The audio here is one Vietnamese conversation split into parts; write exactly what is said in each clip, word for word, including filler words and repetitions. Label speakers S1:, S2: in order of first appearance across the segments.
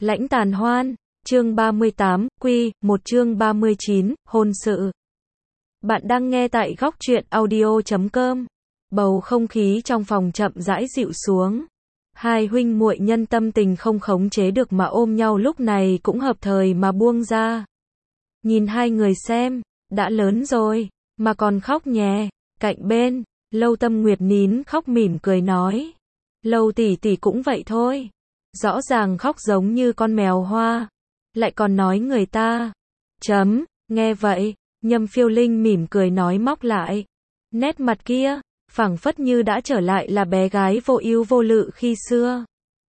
S1: Lãnh tàn hoan, chương ba mươi tám, quy, một chương ba mươi chín, hôn sự. Bạn đang nghe tại góc truyện audio chấm com. Bầu không khí trong phòng chậm rãi dịu xuống. Hai huynh muội nhân tâm tình không khống chế được mà ôm nhau lúc này cũng hợp thời mà buông ra. Nhìn hai người xem, đã lớn rồi, mà còn khóc nhè, cạnh bên, Lâu Tâm Nguyệt nín khóc mỉm cười nói. Lâu tỷ tỷ cũng vậy thôi. Rõ ràng khóc giống như con mèo hoa. Lại còn nói người ta. Chấm, nghe vậy, Nhâm Phiêu Linh mỉm cười nói móc lại. Nét mặt kia, phảng phất như đã trở lại là bé gái vô ưu vô lự khi xưa.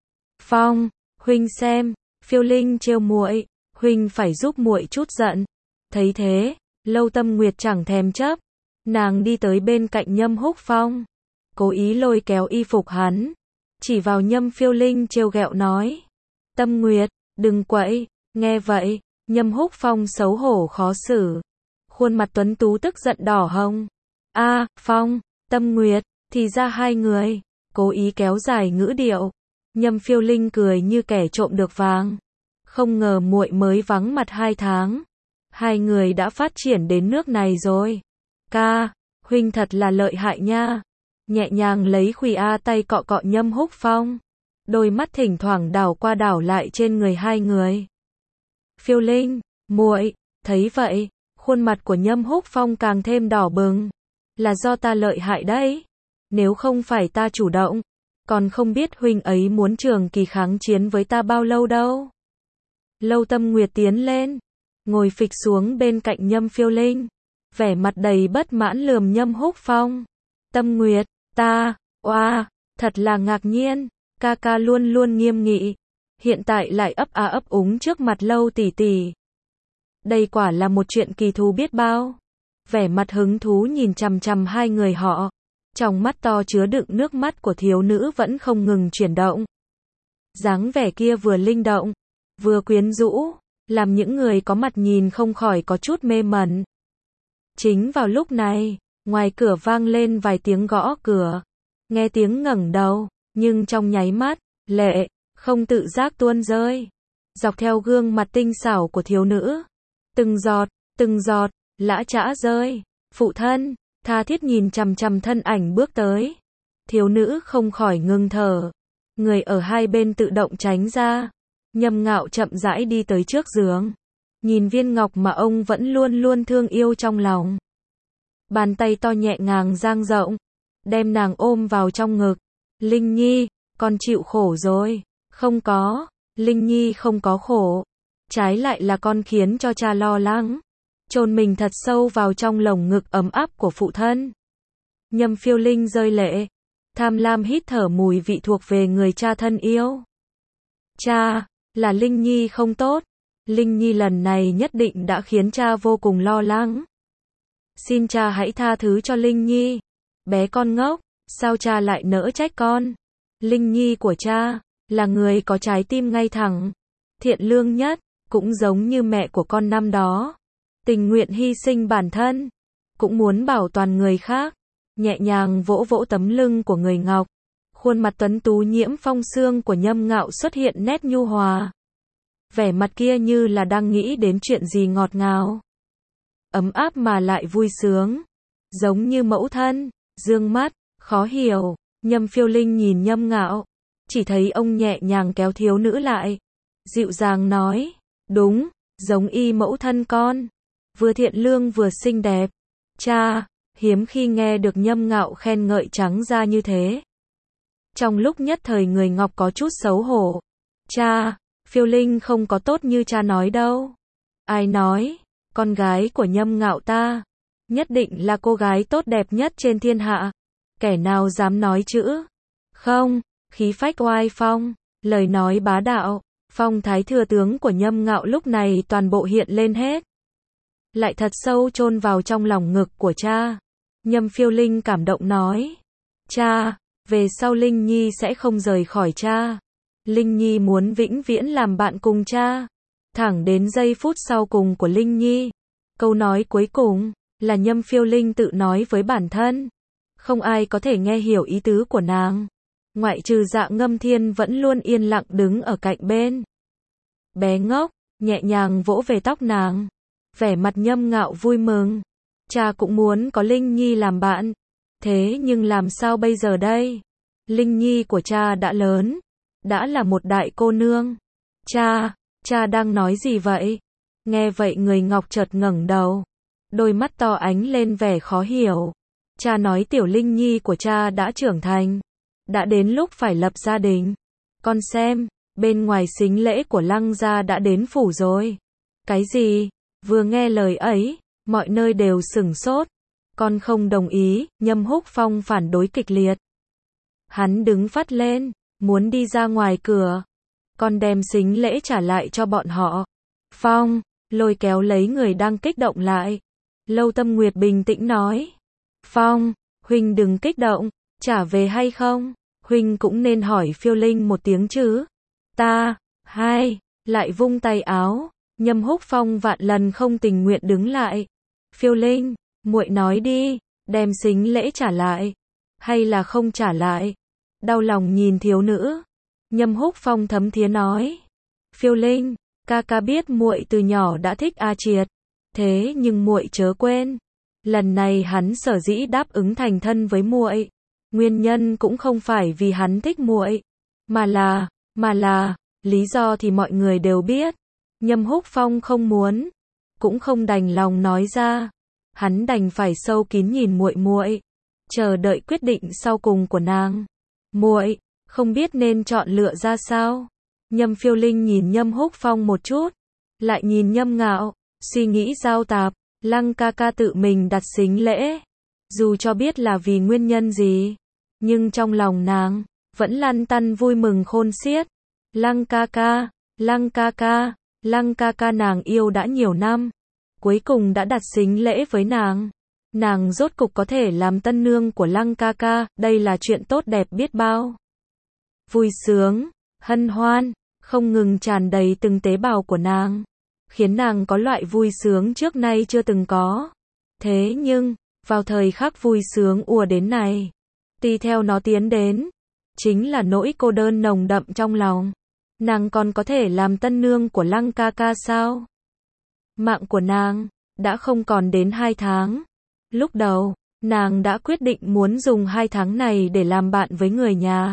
S1: Phong, huynh xem, Phiêu Linh trêu muội, huynh phải giúp muội chút giận. Thấy thế, Lâu Tâm Nguyệt chẳng thèm chấp, nàng đi tới bên cạnh Nhâm Húc Phong, cố ý lôi kéo y phục hắn, chỉ vào Nhâm Phiêu Linh trêu ghẹo nói. Tâm Nguyệt, đừng quậy. Nghe vậy, Nhâm Húc Phong xấu hổ khó xử, khuôn mặt tuấn tú tức giận đỏ hồng. A, à, Phong, Tâm Nguyệt, thì ra hai người, cố ý kéo dài ngữ điệu. Nhâm Phiêu Linh cười như kẻ trộm được vàng. Không ngờ muội mới vắng mặt hai tháng, hai người đã phát triển đến nước này rồi. Ca, huynh thật là lợi hại nha. Nhẹ nhàng lấy khuỷu a tay cọ cọ Nhâm Húc Phong, đôi mắt thỉnh thoảng đảo qua đảo lại trên người hai người. Phiêu Linh, muội, thấy vậy, khuôn mặt của Nhâm Húc Phong càng thêm đỏ bừng. Là do ta lợi hại đấy. Nếu không phải ta chủ động, còn không biết huynh ấy muốn trường kỳ kháng chiến với ta bao lâu đâu. Lâu Tâm Nguyệt tiến lên, ngồi phịch xuống bên cạnh Nhâm Phiêu Linh, vẻ mặt đầy bất mãn lườm Nhâm Húc Phong. Tâm Nguyệt, ta, oa, thật là ngạc nhiên, ca ca luôn luôn nghiêm nghị, hiện tại lại ấp a ấp úng trước mặt Lâu tỷ tỷ. Đây quả là một chuyện kỳ thú biết bao. Vẻ mặt hứng thú nhìn chằm chằm hai người họ, trong mắt to chứa đựng nước mắt của thiếu nữ vẫn không ngừng chuyển động. Dáng vẻ kia vừa linh động, vừa quyến rũ, làm những người có mặt nhìn không khỏi có chút mê mẩn. Chính vào lúc này, ngoài cửa vang lên vài tiếng gõ cửa. Nghe tiếng ngẩng đầu, nhưng trong nháy mắt, lệ không tự giác tuôn rơi dọc theo gương mặt tinh xảo của thiếu nữ. Từng giọt, từng giọt lã chã rơi. Phụ thân, tha thiết nhìn chằm chằm thân ảnh bước tới. Thiếu nữ không khỏi ngừng thở. Người ở hai bên tự động tránh ra. Nhâm Ngạo chậm rãi đi tới trước giường, nhìn viên ngọc mà ông vẫn luôn luôn thương yêu trong lòng. Bàn tay to nhẹ nhàng dang rộng, đem nàng ôm vào trong ngực. Linh Nhi, con chịu khổ rồi. Không có, Linh Nhi không có khổ. Trái lại là con khiến cho cha lo lắng. Chôn mình thật sâu vào trong lồng ngực ấm áp của phụ thân. Nhâm Phiêu Linh rơi lệ, tham lam hít thở mùi vị thuộc về người cha thân yêu. Cha, là Linh Nhi không tốt. Linh Nhi lần này nhất định đã khiến cha vô cùng lo lắng. Xin cha hãy tha thứ cho Linh Nhi. Bé con ngốc, sao cha lại nỡ trách con? Linh Nhi của cha là người có trái tim ngay thẳng, thiện lương nhất, cũng giống như mẹ của con năm đó, tình nguyện hy sinh bản thân, cũng muốn bảo toàn người khác. Nhẹ nhàng vỗ vỗ tấm lưng của người ngọc, khuôn mặt tuấn tú nhiễm phong sương của Nhâm Ngạo xuất hiện nét nhu hòa. Vẻ mặt kia như là đang nghĩ đến chuyện gì ngọt ngào, ấm áp mà lại vui sướng, giống như mẫu thân. Dương mắt, khó hiểu, Nhâm Phiêu Linh nhìn Nhâm Ngạo, chỉ thấy ông nhẹ nhàng kéo thiếu nữ lại, dịu dàng nói, đúng, giống y mẫu thân con, vừa thiện lương vừa xinh đẹp. Cha, hiếm khi nghe được Nhâm Ngạo khen ngợi trắng ra như thế. Trong lúc nhất thời người ngọc có chút xấu hổ. Cha, Phiêu Linh không có tốt như cha nói đâu. Ai nói, con gái của Nhâm Ngạo ta nhất định là cô gái tốt đẹp nhất trên thiên hạ. Kẻ nào dám nói chữ không, khí phách oai phong, lời nói bá đạo, phong thái thừa tướng của Nhâm Ngạo lúc này toàn bộ hiện lên hết. Lại thật sâu chôn vào trong lòng ngực của cha. Nhâm Phiêu Linh cảm động nói. Cha, về sau Linh Nhi sẽ không rời khỏi cha. Linh Nhi muốn vĩnh viễn làm bạn cùng cha. Thẳng đến giây phút sau cùng của Linh Nhi. Câu nói cuối cùng là Nhâm Phiêu Linh tự nói với bản thân. Không ai có thể nghe hiểu ý tứ của nàng, ngoại trừ Dạ Ngâm Thiên vẫn luôn yên lặng đứng ở cạnh bên. bé ngốc, nhẹ nhàng vỗ về tóc nàng. Vẻ mặt Nhâm Ngạo vui mừng. Cha cũng muốn có Linh Nhi làm bạn. Thế nhưng làm sao bây giờ đây? Linh Nhi của cha đã lớn, đã là một đại cô nương. Cha, cha đang nói gì vậy? Nghe vậy người Ngọc chợt ngẩng đầu, đôi mắt to ánh lên vẻ khó hiểu. Cha nói tiểu Linh Nhi của cha đã trưởng thành, đã đến lúc phải lập gia đình. Con xem, bên ngoài sính lễ của Lăng gia đã đến phủ rồi. Cái gì? Vừa nghe lời ấy, mọi nơi đều sửng sốt. Con không đồng ý, Nhâm Húc Phong phản đối kịch liệt. Hắn đứng phắt lên, muốn đi ra ngoài cửa. Con đem sính lễ trả lại cho bọn họ. Phong, lôi kéo lấy người đang kích động lại. Lâu Tâm Nguyệt bình tĩnh nói. Phong, huynh đừng kích động, trả về hay không? Huynh cũng nên hỏi Phiêu Linh một tiếng chứ. Ta, hai, lại vung tay áo. Nhâm Húc Phong vạn lần không tình nguyện đứng lại. Phiêu Linh, muội nói đi, đem sính lễ trả lại, hay là không trả lại? Đau lòng nhìn thiếu nữ. Nhâm Húc Phong thấm thía nói. Phiêu Linh, ca ca biết muội từ nhỏ đã thích A Triệt, thế nhưng muội chớ quên, lần này hắn sở dĩ đáp ứng thành thân với muội, nguyên nhân cũng không phải vì hắn thích muội, mà là, mà là, lý do thì mọi người đều biết. Nhâm Húc Phong không muốn, cũng không đành lòng nói ra. Hắn đành phải sâu kín nhìn muội muội, chờ đợi quyết định sau cùng của nàng. Muội, không biết nên chọn lựa ra sao? Nhâm Phiêu Linh nhìn Nhâm Húc Phong một chút, lại nhìn Nhâm Ngạo, suy nghĩ giao tạp. Lăng ca ca tự mình đặt sính lễ, dù cho biết là vì nguyên nhân gì, nhưng trong lòng nàng vẫn lăn tăn vui mừng khôn xiết. Lăng ca ca, Lăng ca ca, Lăng ca ca nàng yêu đã nhiều năm, cuối cùng đã đặt sính lễ với nàng. Nàng rốt cục có thể làm tân nương của Lăng ca ca, đây là chuyện tốt đẹp biết bao. Vui sướng, hân hoan, không ngừng tràn đầy từng tế bào của nàng, khiến nàng có loại vui sướng trước nay chưa từng có. Thế nhưng, vào thời khắc vui sướng ùa đến này, tùy theo nó tiến đến, chính là nỗi cô đơn nồng đậm trong lòng. Nàng còn có thể làm tân nương của Lăng ca ca sao? Mạng của nàng đã không còn đến hai tháng. Lúc đầu, nàng đã quyết định muốn dùng hai tháng này để làm bạn với người nhà.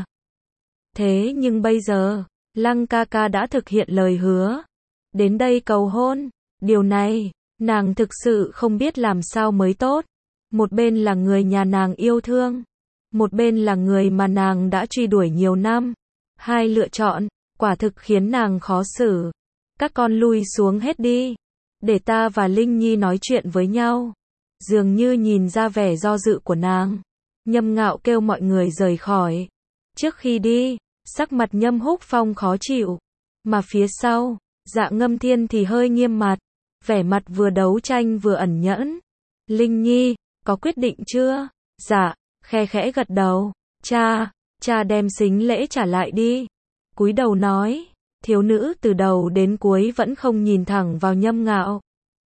S1: Thế nhưng bây giờ, Lăng ca ca đã thực hiện lời hứa, đến đây cầu hôn. Điều này, nàng thực sự không biết làm sao mới tốt. Một bên là người nhà nàng yêu thương, một bên là người mà nàng đã truy đuổi nhiều năm. Hai lựa chọn, quả thực khiến nàng khó xử. Các con lui xuống hết đi, để ta và Linh Nhi nói chuyện với nhau. Dường như nhìn ra vẻ do dự của nàng, Nhâm Ngạo kêu mọi người rời khỏi. Trước khi đi, sắc mặt Nhâm Húc Phong khó chịu, mà phía sau, Dạ Ngâm Thiên thì hơi nghiêm mặt, vẻ mặt vừa đấu tranh vừa ẩn nhẫn. Linh Nhi, có quyết định chưa? Dạ, khe khẽ gật đầu. Cha, cha đem sính lễ trả lại đi. Cúi đầu nói, thiếu nữ từ đầu đến cuối vẫn không nhìn thẳng vào Nhâm Ngạo.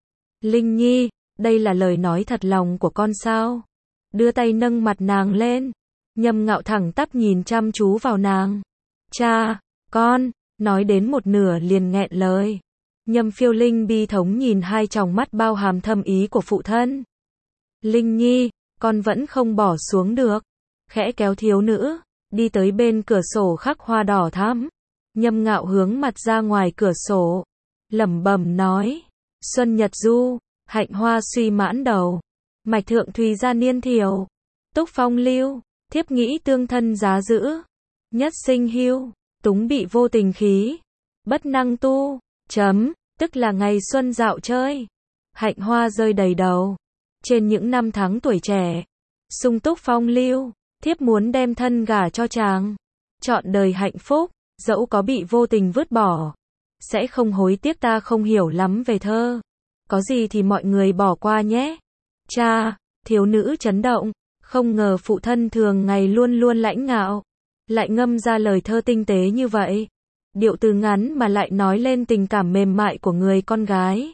S1: Linh Nhi, đây là lời nói thật lòng của con sao? Đưa tay nâng mặt nàng lên. Nhâm Ngạo thẳng tắp nhìn chăm chú vào nàng. Cha, con, nói đến một nửa liền nghẹn lời. Nhâm Phiêu Linh bi thống nhìn hai tròng mắt bao hàm thâm ý của phụ thân. Linh Nhi, con vẫn không bỏ xuống được. Khẽ kéo thiếu nữ, đi tới bên cửa sổ khắc hoa đỏ thắm. Nhâm Ngạo hướng mặt ra ngoài cửa sổ, lẩm bẩm nói, xuân nhật du, hạnh hoa suy mãn đầu, mạch thượng thùy gia niên thiểu, túc phong lưu, thiếp nghĩ tương thân giá giữ, nhất sinh hưu, túng bị vô tình khí, bất năng tu, chấm, tức là ngày xuân dạo chơi, hạnh hoa rơi đầy đầu, trên những năm tháng tuổi trẻ, sung túc phong lưu, thiếp muốn đem thân gả cho chàng, chọn đời hạnh phúc, dẫu có bị vô tình vứt bỏ, sẽ không hối tiếc. Ta không hiểu lắm về thơ, có gì thì mọi người bỏ qua nhé. Cha, thiếu nữ chấn động, không ngờ phụ thân thường ngày luôn luôn lãnh ngạo, lại ngâm ra lời thơ tinh tế như vậy. Điệu từ ngắn mà lại nói lên tình cảm mềm mại của người con gái.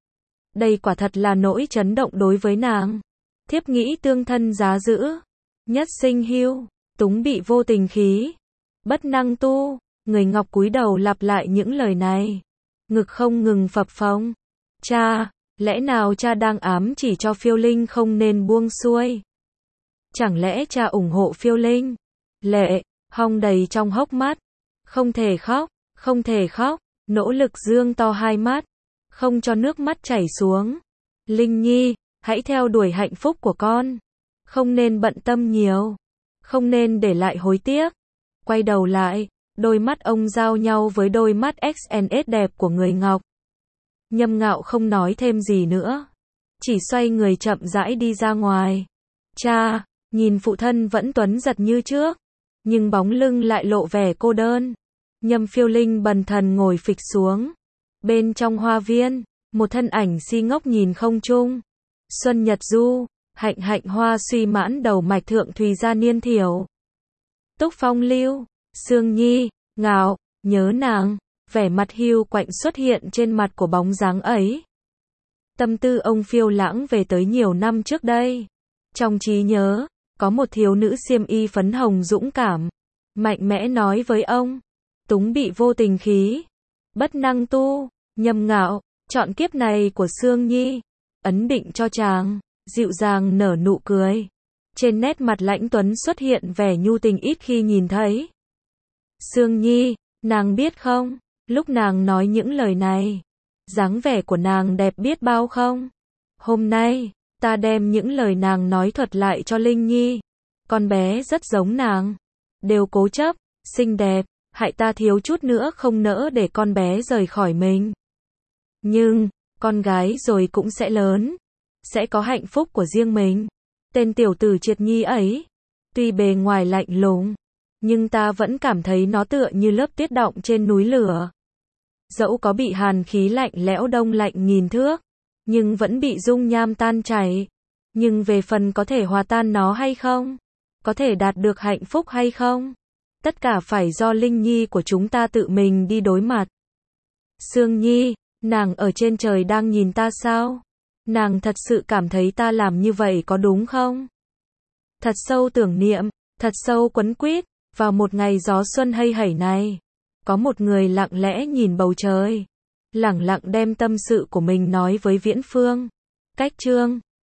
S1: Đây quả thật là nỗi chấn động đối với nàng. Thiếp nghĩ tương thân giá giữ, nhất sinh hưu, túng bị vô tình khí, bất năng tu. Người Ngọc cúi đầu lặp lại những lời này. ngực không ngừng phập phồng. Cha, lẽ nào cha đang ám chỉ cho Phiêu Linh không nên buông xuôi? Chẳng lẽ cha ủng hộ Phiêu Linh? Lệ, hong đầy trong hốc mắt. Không thể khóc, không thể khóc, nỗ lực dương to hai mắt, không cho nước mắt chảy xuống. Linh Nhi, hãy theo đuổi hạnh phúc của con. Không nên bận tâm nhiều. Không nên để lại hối tiếc. Quay đầu lại, đôi mắt ông giao nhau với đôi mắt ích en ét đẹp của người Ngọc. Nhâm Ngạo không nói thêm gì nữa. Chỉ xoay người chậm rãi đi ra ngoài. Cha, nhìn phụ thân vẫn tuấn giật như trước. Nhưng bóng lưng lại lộ vẻ cô đơn. Nhâm Phiêu Linh bần thần ngồi phịch xuống. Bên trong hoa viên, một thân ảnh si ngốc nhìn không trung. Xuân Nhật Du, hạnh hạnh hoa suy mãn đầu mạch thượng thùy gia niên thiểu. Túc Phong Lưu, Sương Nhi, Ngạo, nhớ nàng. Vẻ mặt hiu quạnh xuất hiện trên mặt của bóng dáng ấy. Tâm tư ông phiêu lãng về tới nhiều năm trước đây. Trong trí nhớ, có một thiếu nữ xiêm y phấn hồng dũng cảm, mạnh mẽ nói với ông. Túng bị vô tình khí, bất năng tu. Nhâm Ngạo, chọn kiếp này của Sương Nhi, ấn định cho chàng. Dịu dàng nở nụ cười. Trên nét mặt lãnh tuấn xuất hiện vẻ nhu tình ít khi nhìn thấy. Sương Nhi, nàng biết không, lúc nàng nói những lời này, dáng vẻ của nàng đẹp biết bao không? Hôm nay, ta đem những lời nàng nói thuật lại cho Linh Nhi. Con bé rất giống nàng, đều cố chấp, xinh đẹp, hại ta thiếu chút nữa không nỡ để con bé rời khỏi mình. Nhưng, con gái rồi cũng sẽ lớn, sẽ có hạnh phúc của riêng mình. Tên tiểu tử Triệt Nhi ấy, tuy bề ngoài lạnh lùng, nhưng ta vẫn cảm thấy nó tựa như lớp tuyết đọng trên núi lửa. Dẫu có bị hàn khí lạnh lẽo đông lạnh nghìn thước, nhưng vẫn bị dung nham tan chảy. Nhưng về phần có thể hòa tan nó hay không? Có thể đạt được hạnh phúc hay không? Tất cả phải do Linh Nhi của chúng ta tự mình đi đối mặt. Sương Nhi, nàng ở trên trời đang nhìn ta sao? Nàng thật sự cảm thấy ta làm như vậy có đúng không? Thật sâu tưởng niệm, thật sâu quấn quýt, vào một ngày gió xuân hay hẩy này, có một người lặng lẽ nhìn bầu trời, lẳng lặng đem tâm sự của mình nói với Viễn Phương. Cách chương